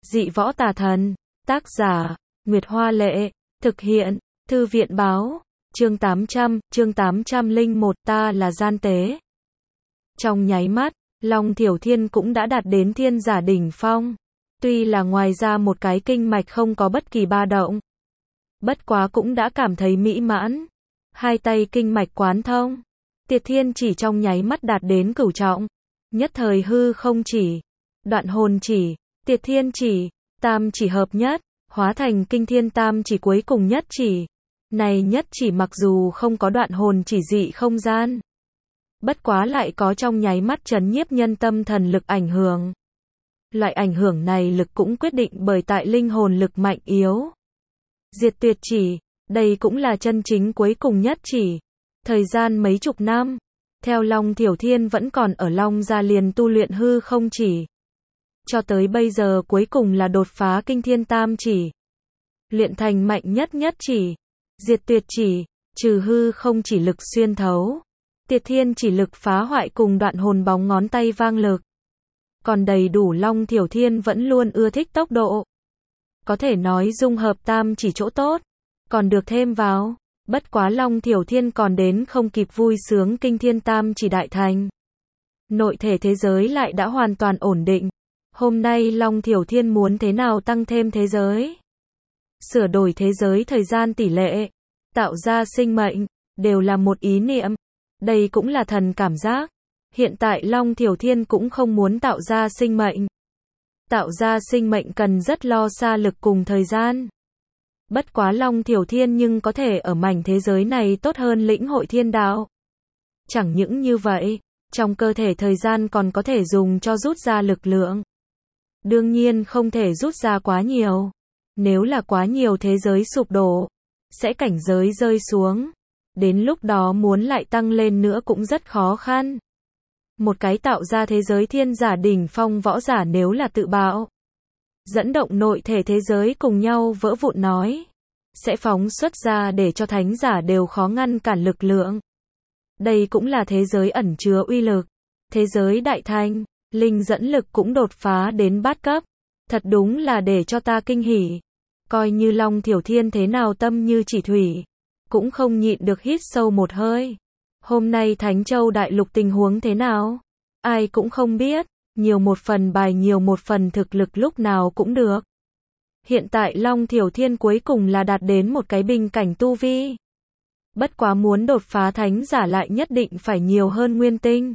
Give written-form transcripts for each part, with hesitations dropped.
Dị võ tà thần. Tác giả, Nguyệt Hoa Lệ. Thực hiện, Thư viện Báo. Chương 801 ta là gian tế. Trong nháy mắt, Long Thiểu Thiên cũng đã đạt đến thiên giả đỉnh phong. Tuy là ngoài ra một cái kinh mạch không có bất kỳ ba động. Bất quá cũng đã cảm thấy mỹ mãn. Hai tay kinh mạch quán thông. Tiệt thiên chỉ trong nháy mắt đạt đến cửu trọng. Nhất thời hư không chỉ. Đoạn hồn chỉ. Tiệt thiên chỉ. Tam chỉ hợp nhất. Hóa thành kinh thiên tam chỉ cuối cùng nhất chỉ. Này nhất chỉ mặc dù không có đoạn hồn chỉ dị không gian. Bất quá lại có trong nháy mắt chấn nhiếp nhân tâm thần lực ảnh hưởng. Loại ảnh hưởng này lực cũng quyết định bởi tại linh hồn lực mạnh yếu. Diệt tuyệt chỉ, đây cũng là chân chính cuối cùng nhất chỉ. Thời gian mấy chục năm, theo Long Thiểu Thiên vẫn còn ở Long Gia liền tu luyện hư không chỉ. Cho tới bây giờ cuối cùng là đột phá kinh thiên tam chỉ. Luyện thành mạnh nhất nhất chỉ. Diệt tuyệt chỉ, trừ hư không chỉ lực xuyên thấu. Tiệt thiên chỉ lực phá hoại cùng đoạn hồn bóng ngón tay vang lực. Còn đầy đủ Long Thiểu Thiên vẫn luôn ưa thích tốc độ. Có thể nói dung hợp tam chỉ chỗ tốt. Còn được thêm vào. Bất quá Long Thiểu Thiên còn đến không kịp vui sướng kinh thiên tam chỉ đại thành. Nội thể thế giới lại đã hoàn toàn ổn định. Hôm nay Long Thiểu Thiên muốn thế nào tăng thêm thế giới? Sửa đổi thế giới thời gian tỷ lệ. Tạo ra sinh mệnh. Đều là một ý niệm. Đây cũng là thần cảm giác. Hiện tại Long Thiểu Thiên cũng không muốn tạo ra sinh mệnh. Tạo ra sinh mệnh cần rất lo xa lực cùng thời gian. Bất quá Long Thiểu Thiên nhưng có thể ở mảnh thế giới này tốt hơn lĩnh hội thiên đạo. Chẳng những như vậy, trong cơ thể thời gian còn có thể dùng cho rút ra lực lượng. Đương nhiên không thể rút ra quá nhiều. Nếu là quá nhiều thế giới sụp đổ, sẽ cảnh giới rơi xuống. Đến lúc đó muốn lại tăng lên nữa cũng rất khó khăn. Một cái tạo ra thế giới thiên giả đỉnh phong võ giả nếu là tự bạo. Dẫn động nội thể thế giới cùng nhau vỡ vụn nói. Sẽ phóng xuất ra để cho thánh giả đều khó ngăn cản lực lượng. Đây cũng là thế giới ẩn chứa uy lực. Thế giới đại thành, linh dẫn lực cũng đột phá đến bát cấp. Thật đúng là để cho ta kinh hỉ. Coi như Long Thiểu Thiên thế nào tâm như chỉ thủy. Cũng không nhịn được hít sâu một hơi. Hôm nay Thánh Châu Đại Lục tình huống thế nào? Ai cũng không biết. Nhiều một phần bài nhiều một phần thực lực lúc nào cũng được. Hiện tại Long Thiểu Thiên cuối cùng là đạt đến một cái bình cảnh tu vi. Bất quá muốn đột phá thánh giả lại nhất định phải nhiều hơn nguyên tinh.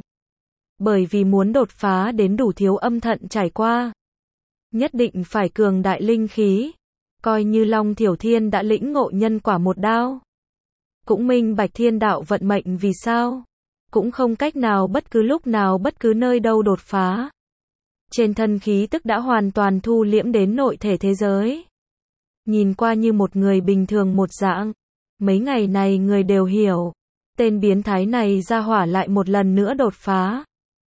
Bởi vì muốn đột phá đến đủ thiếu âm thận trải qua. Nhất định phải cường đại linh khí. Coi như Long Thiểu Thiên đã lĩnh ngộ nhân quả một đao. Cũng minh bạch thiên đạo vận mệnh vì sao. Cũng không cách nào bất cứ lúc nào bất cứ nơi đâu đột phá. Trên thân khí tức đã hoàn toàn thu liễm đến nội thể thế giới. Nhìn qua như một người bình thường một dạng. Mấy ngày này người đều hiểu. Tên biến thái này ra hỏa lại một lần nữa đột phá.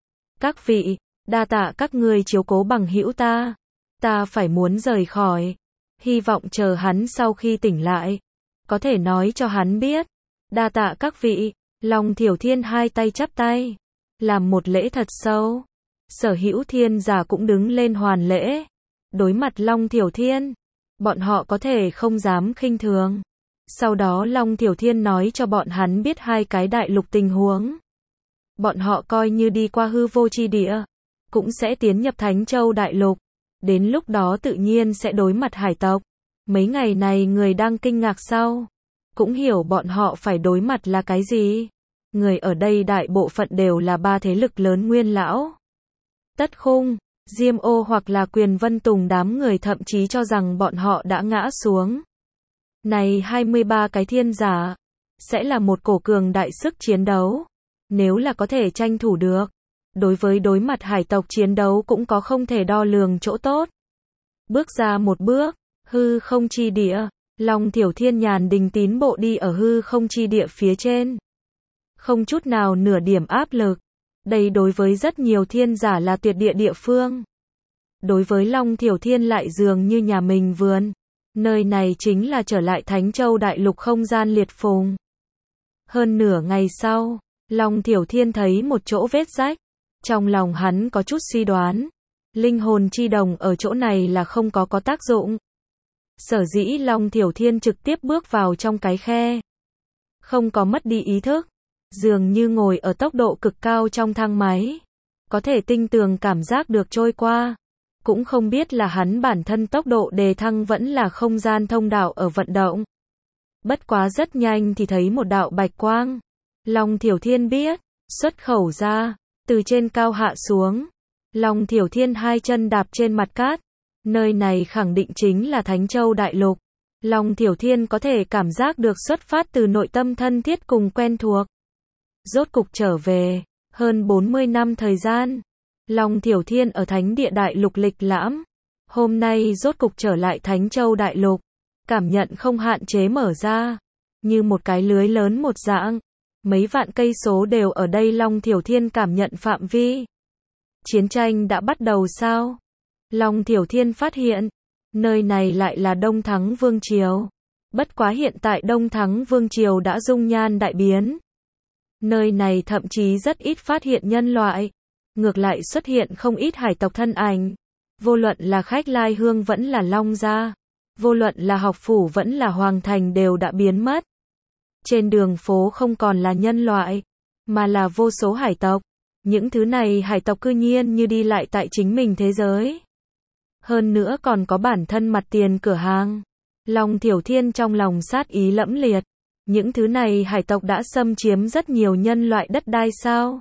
Các vị, đa tạ các ngươi chiếu cố bằng hữu ta. Ta phải muốn rời khỏi. Hy vọng chờ hắn sau khi tỉnh lại. Có thể nói cho hắn biết. Đa tạ các vị. Long Thiểu Thiên hai tay chắp tay. Làm một lễ thật sâu. Sở hữu thiên giả cũng đứng lên hoàn lễ. Đối mặt Long Thiểu Thiên. Bọn họ có thể không dám khinh thường. Sau đó Long Thiểu Thiên nói cho bọn hắn biết hai cái đại lục tình huống. Bọn họ coi như đi qua hư vô chi địa. Cũng sẽ tiến nhập Thánh Châu Đại Lục. Đến lúc đó tự nhiên sẽ đối mặt hải tộc. Mấy ngày này người đang kinh ngạc sau. Cũng hiểu bọn họ phải đối mặt là cái gì. Người ở đây đại bộ phận đều là ba thế lực lớn nguyên lão. Tất Khung, Diêm Ô hoặc là Quyền Vân Tùng đám người thậm chí cho rằng bọn họ đã ngã xuống. Này 23 cái thiên giả. Sẽ là một cổ cường đại sức chiến đấu. Nếu là có thể tranh thủ được. Đối với đối mặt hải tộc chiến đấu cũng có không thể đo lường chỗ tốt. Bước ra một bước. Hư không chi địa. Long Thiểu Thiên nhàn đình tín bộ đi ở hư không chi địa phía trên. Không chút nào nửa điểm áp lực. Đây đối với rất nhiều thiên giả là tuyệt địa địa phương. Đối với Long Thiểu Thiên lại dường như nhà mình vườn. Nơi này chính là trở lại Thánh Châu Đại Lục không gian liệt phùng. Hơn nửa ngày sau, Long Thiểu Thiên thấy một chỗ vết rách. Trong lòng hắn có chút suy đoán. Linh hồn chi đồng ở chỗ này là không có tác dụng. Sở dĩ Long Thiểu Thiên trực tiếp bước vào trong cái khe. Không có mất đi ý thức. Dường như ngồi ở tốc độ cực cao trong thang máy. Có thể tinh tường cảm giác được trôi qua. Cũng không biết là hắn bản thân tốc độ đề thăng vẫn là không gian thông đạo ở vận động. Bất quá rất nhanh thì thấy một đạo bạch quang. Long Thiểu Thiên biết, xuất khẩu ra, từ trên cao hạ xuống. Long Thiểu Thiên hai chân đạp trên mặt cát. Nơi này khẳng định chính là Thánh Châu Đại Lục. Long Thiểu Thiên có thể cảm giác được xuất phát từ nội tâm thân thiết cùng quen thuộc. Rốt cục trở về, hơn 40 năm thời gian. Long Thiểu Thiên ở Thánh Địa Đại Lục lịch lãm. Hôm nay rốt cục trở lại Thánh Châu Đại Lục. Cảm nhận không hạn chế mở ra. Như một cái lưới lớn một dạng. Mấy vạn cây số đều ở đây Long Thiểu Thiên cảm nhận phạm vi. Chiến tranh đã bắt đầu sao? Long Thiểu Thiên phát hiện. Nơi này lại là Đông Thắng Vương Triều. Bất quá hiện tại Đông Thắng Vương Triều đã dung nhan đại biến. Nơi này thậm chí rất ít phát hiện nhân loại. Ngược lại xuất hiện không ít hải tộc thân ảnh. Vô luận là Khách Lai Hương vẫn là Long Gia. Vô luận là học phủ vẫn là Hoàng Thành đều đã biến mất. Trên đường phố không còn là nhân loại, mà là vô số hải tộc. Những thứ này hải tộc cư nhiên như đi lại tại chính mình thế giới. Hơn nữa còn có bản thân mặt tiền cửa hàng. Long Thiểu Thiên trong lòng sát ý lẫm liệt. Những thứ này hải tộc đã xâm chiếm rất nhiều nhân loại đất đai sao?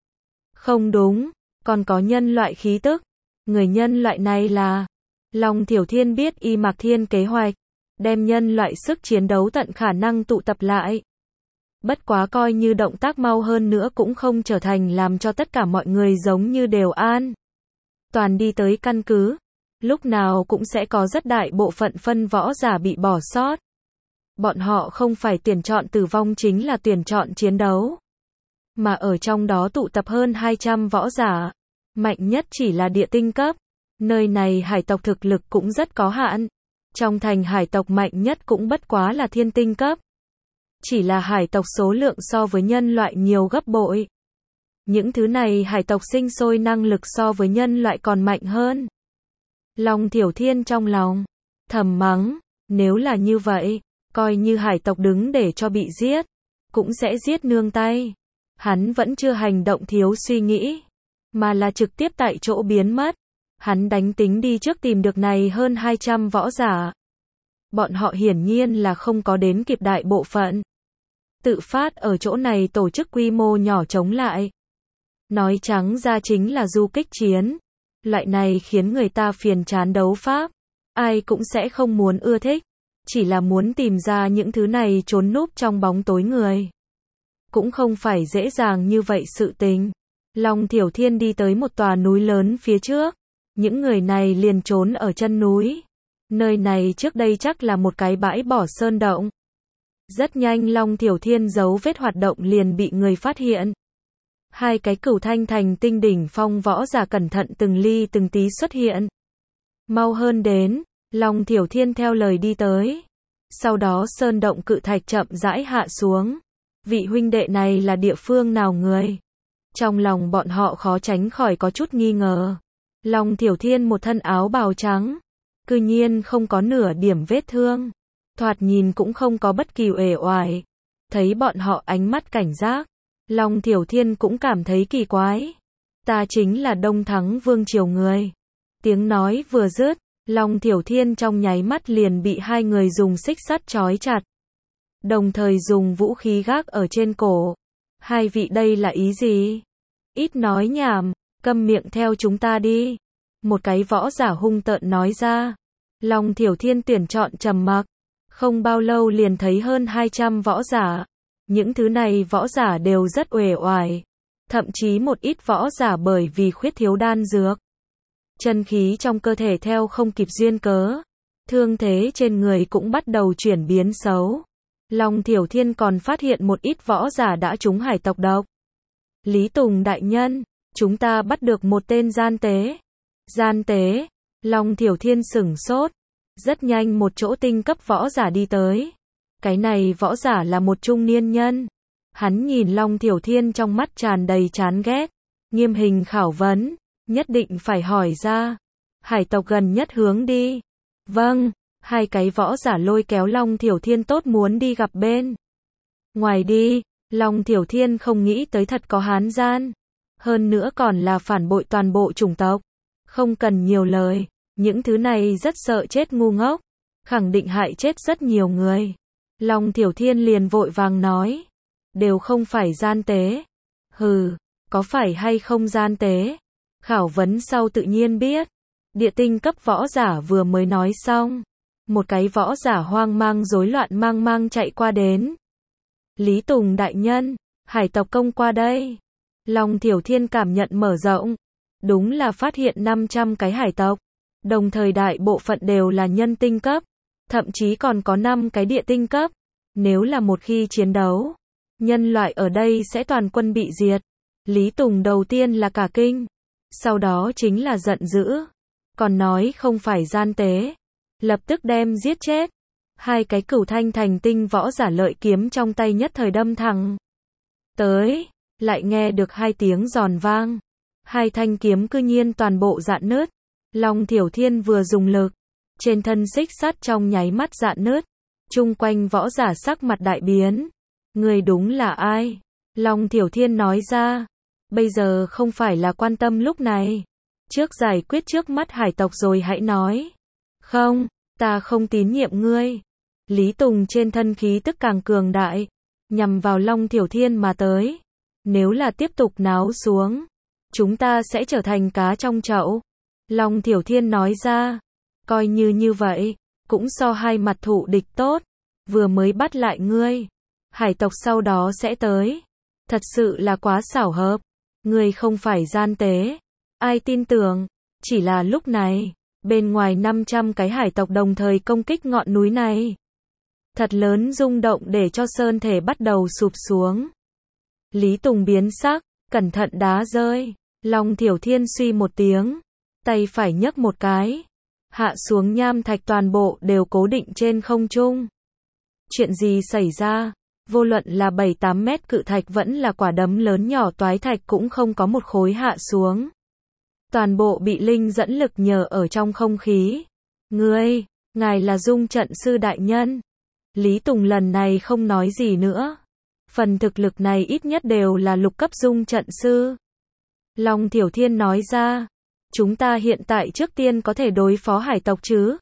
Không đúng, còn có nhân loại khí tức. Người nhân loại này là... Long Thiểu Thiên biết Y Mạc Thiên kế hoạch, đem nhân loại sức chiến đấu tận khả năng tụ tập lại. Bất quá coi như động tác mau hơn nữa cũng không trở thành làm cho tất cả mọi người giống như đều an. Toàn đi tới căn cứ, lúc nào cũng sẽ có rất đại bộ phận phân võ giả bị bỏ sót. Bọn họ không phải tuyển chọn tử vong chính là tuyển chọn chiến đấu. Mà ở trong đó tụ tập hơn 200 võ giả. Mạnh nhất chỉ là địa tinh cấp. Nơi này hải tộc thực lực cũng rất có hạn. Trong thành hải tộc mạnh nhất cũng bất quá là thiên tinh cấp. Chỉ là hải tộc số lượng so với nhân loại nhiều gấp bội. Những thứ này hải tộc sinh sôi năng lực so với nhân loại còn mạnh hơn. Long Thiểu Thiên trong lòng thầm mắng, nếu là như vậy, coi như hải tộc đứng để cho bị giết, cũng sẽ giết nương tay. Hắn vẫn chưa hành động thiếu suy nghĩ, mà là trực tiếp tại chỗ biến mất. Hắn đánh tính đi trước tìm được này hơn 200 võ giả. Bọn họ hiển nhiên là không có đến kịp đại bộ phận. Tự phát ở chỗ này tổ chức quy mô nhỏ chống lại. Nói trắng ra chính là du kích chiến. Loại này khiến người ta phiền chán đấu pháp. Ai cũng sẽ không muốn ưa thích. Chỉ là muốn tìm ra những thứ này trốn núp trong bóng tối người. Cũng không phải dễ dàng như vậy sự tình. Long Thiểu Thiên đi tới một tòa núi lớn phía trước. Những người này liền trốn ở chân núi. Nơi này trước đây chắc là một cái bãi bỏ sơn động. Rất nhanh Long Thiểu Thiên dấu vết hoạt động liền bị người phát hiện. Hai cái Cửu Thanh Thành tinh đỉnh phong võ giả cẩn thận từng ly từng tí xuất hiện. Mau hơn đến, Long Thiểu Thiên theo lời đi tới. Sau đó sơn động cự thạch chậm rãi hạ xuống. Vị huynh đệ này là địa phương nào người? Trong lòng bọn họ khó tránh khỏi có chút nghi ngờ. Long Thiểu Thiên một thân áo bào trắng. Cư nhiên không có nửa điểm vết thương. Thoạt nhìn cũng không có bất kỳ uể oải. Thấy bọn họ ánh mắt cảnh giác. Long Thiểu Thiên cũng cảm thấy kỳ quái. Ta chính là Đông Thắng Vương Triều người. Tiếng nói vừa dứt, Long Thiểu Thiên trong nháy mắt liền bị hai người dùng xích sắt trói chặt. Đồng thời dùng vũ khí gác ở trên cổ. Hai vị đây là ý gì? Ít nói nhảm, câm miệng theo chúng ta đi. Một cái võ giả hung tợn nói ra. Long Thiểu Thiên tuyển chọn trầm mặc. Không bao lâu liền thấy hơn 200 võ giả. Những thứ này võ giả đều rất uể oải. Thậm chí một ít võ giả bởi vì khuyết thiếu đan dược. Chân khí trong cơ thể theo không kịp duyên cớ. Thương thế trên người cũng bắt đầu chuyển biến xấu. Long Thiểu Thiên còn phát hiện một ít võ giả đã trúng hải tộc độc. Lý Tùng đại nhân, chúng ta bắt được một tên gian tế. Gian tế, Long Thiểu Thiên sửng sốt. Rất nhanh một chỗ tinh cấp võ giả đi tới. Cái này võ giả là một trung niên nhân. Hắn nhìn Long Thiểu Thiên trong mắt tràn đầy chán ghét. Nghiêm hình khảo vấn. nhất định phải hỏi ra. Hải tộc gần nhất hướng đi. Vâng, hai cái võ giả lôi kéo Long Thiểu Thiên tốt muốn đi gặp bên ngoài đi. Long Thiểu Thiên không nghĩ tới thật có hán gian. Hơn nữa còn là phản bội toàn bộ chủng tộc. Không cần nhiều lời, những thứ này rất sợ chết ngu ngốc. Khẳng định hại chết rất nhiều người. Long Thiểu Thiên liền vội vàng nói. Đều không phải gian tế. Hừ, có phải hay không gian tế? Khảo vấn sau tự nhiên biết. Địa tinh cấp võ giả vừa mới nói xong. Một cái võ giả hoang mang rối loạn mang mang chạy qua đến. Lý Tùng đại nhân, hải tộc công qua đây. Long Thiểu Thiên cảm nhận mở rộng. Đúng là phát hiện 500 cái hải tộc. Đồng thời đại bộ phận đều là nhân tinh cấp. Thậm chí còn có 5 cái địa tinh cấp. Nếu là một khi chiến đấu, nhân loại ở đây sẽ toàn quân bị diệt. Lý Tùng đầu tiên là cả kinh. Sau đó chính là giận dữ. Còn nói không phải gian tế. Lập tức đem giết chết. Hai cái cửu thanh thành tinh võ giả lợi kiếm trong tay nhất thời đâm thẳng tới. Lại nghe được hai tiếng giòn vang. Hai thanh kiếm cư nhiên toàn bộ rạn nứt. Long Thiểu Thiên vừa dùng lực. Trên thân xích sắt trong nháy mắt rạn nứt. Chung quanh võ giả sắc mặt đại biến. Người đúng là ai? Long Thiểu Thiên nói ra. Bây giờ không phải là quan tâm lúc này. Trước giải quyết trước mắt hải tộc rồi hãy nói. Không, ta không tín nhiệm ngươi. Lý Tùng trên thân khí tức càng cường đại. Nhằm vào Long Thiểu Thiên mà tới. Nếu là tiếp tục náo xuống, chúng ta sẽ trở thành cá trong chậu. Long Thiểu Thiên nói ra. Coi như vậy, cũng so hai mặt thù địch tốt. Vừa mới bắt lại ngươi. Hải tộc sau đó sẽ tới. Thật sự là quá xảo hợp. Ngươi không phải gian tế. Ai tin tưởng. Chỉ là lúc này, bên ngoài 500 cái hải tộc đồng thời công kích ngọn núi này. Thật lớn rung động để cho sơn thể bắt đầu sụp xuống. Lý Tùng biến sắc, cẩn thận đá rơi. Long Thiểu Thiên suy một tiếng. Tay phải nhấc một cái. Hạ xuống nham thạch toàn bộ đều cố định trên không trung. Chuyện gì xảy ra? Vô luận là 7-8 mét cự thạch vẫn là quả đấm lớn nhỏ toái thạch cũng không có một khối hạ xuống. Toàn bộ bị linh dẫn lực nhờ ở trong không khí. Ngài là Dung trận sư đại nhân. Lý Tùng lần này không nói gì nữa. Phần thực lực này ít nhất đều là lục cấp Dung trận sư. Long Thiểu Thiên nói ra. Chúng ta hiện tại trước tiên có thể đối phó hải tộc chứ?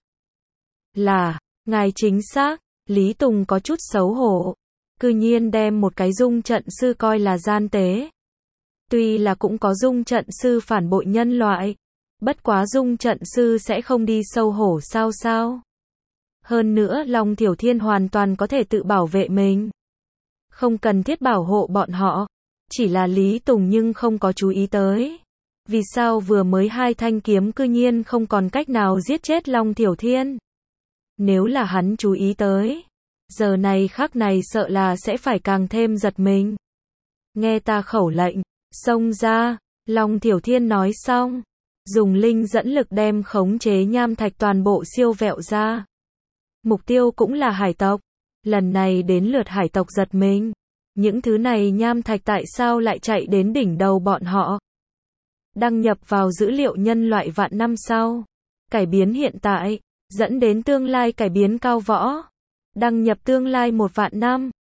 Là, ngài chính xác. Lý Tùng có chút xấu hổ. Cư nhiên đem một cái Dung trận sư coi là gian tế. Tuy là cũng có Dung trận sư phản bội nhân loại. Bất quá Dung trận sư sẽ không đi sâu hổ sao? Hơn nữa Long Thiểu Thiên hoàn toàn có thể tự bảo vệ mình. Không cần thiết bảo hộ bọn họ. Chỉ là Lý Tùng nhưng không có chú ý tới. Vì sao vừa mới hai thanh kiếm cư nhiên không còn cách nào giết chết Long Thiểu Thiên? Nếu là hắn chú ý tới, giờ này khắc này sợ là sẽ phải càng thêm giật mình. Nghe ta khẩu lệnh, xông ra. Long Thiểu Thiên nói xong, dùng linh dẫn lực đem khống chế nham thạch toàn bộ siêu vẹo ra. Mục tiêu cũng là hải tộc. Lần này đến lượt hải tộc giật mình. Những thứ này nham thạch tại sao lại chạy đến đỉnh đầu bọn họ? Đăng nhập vào dữ liệu nhân loại vạn năm sau. Cải biến hiện tại, dẫn đến tương lai cải biến cao võ. Đăng nhập tương lai 1 vạn năm.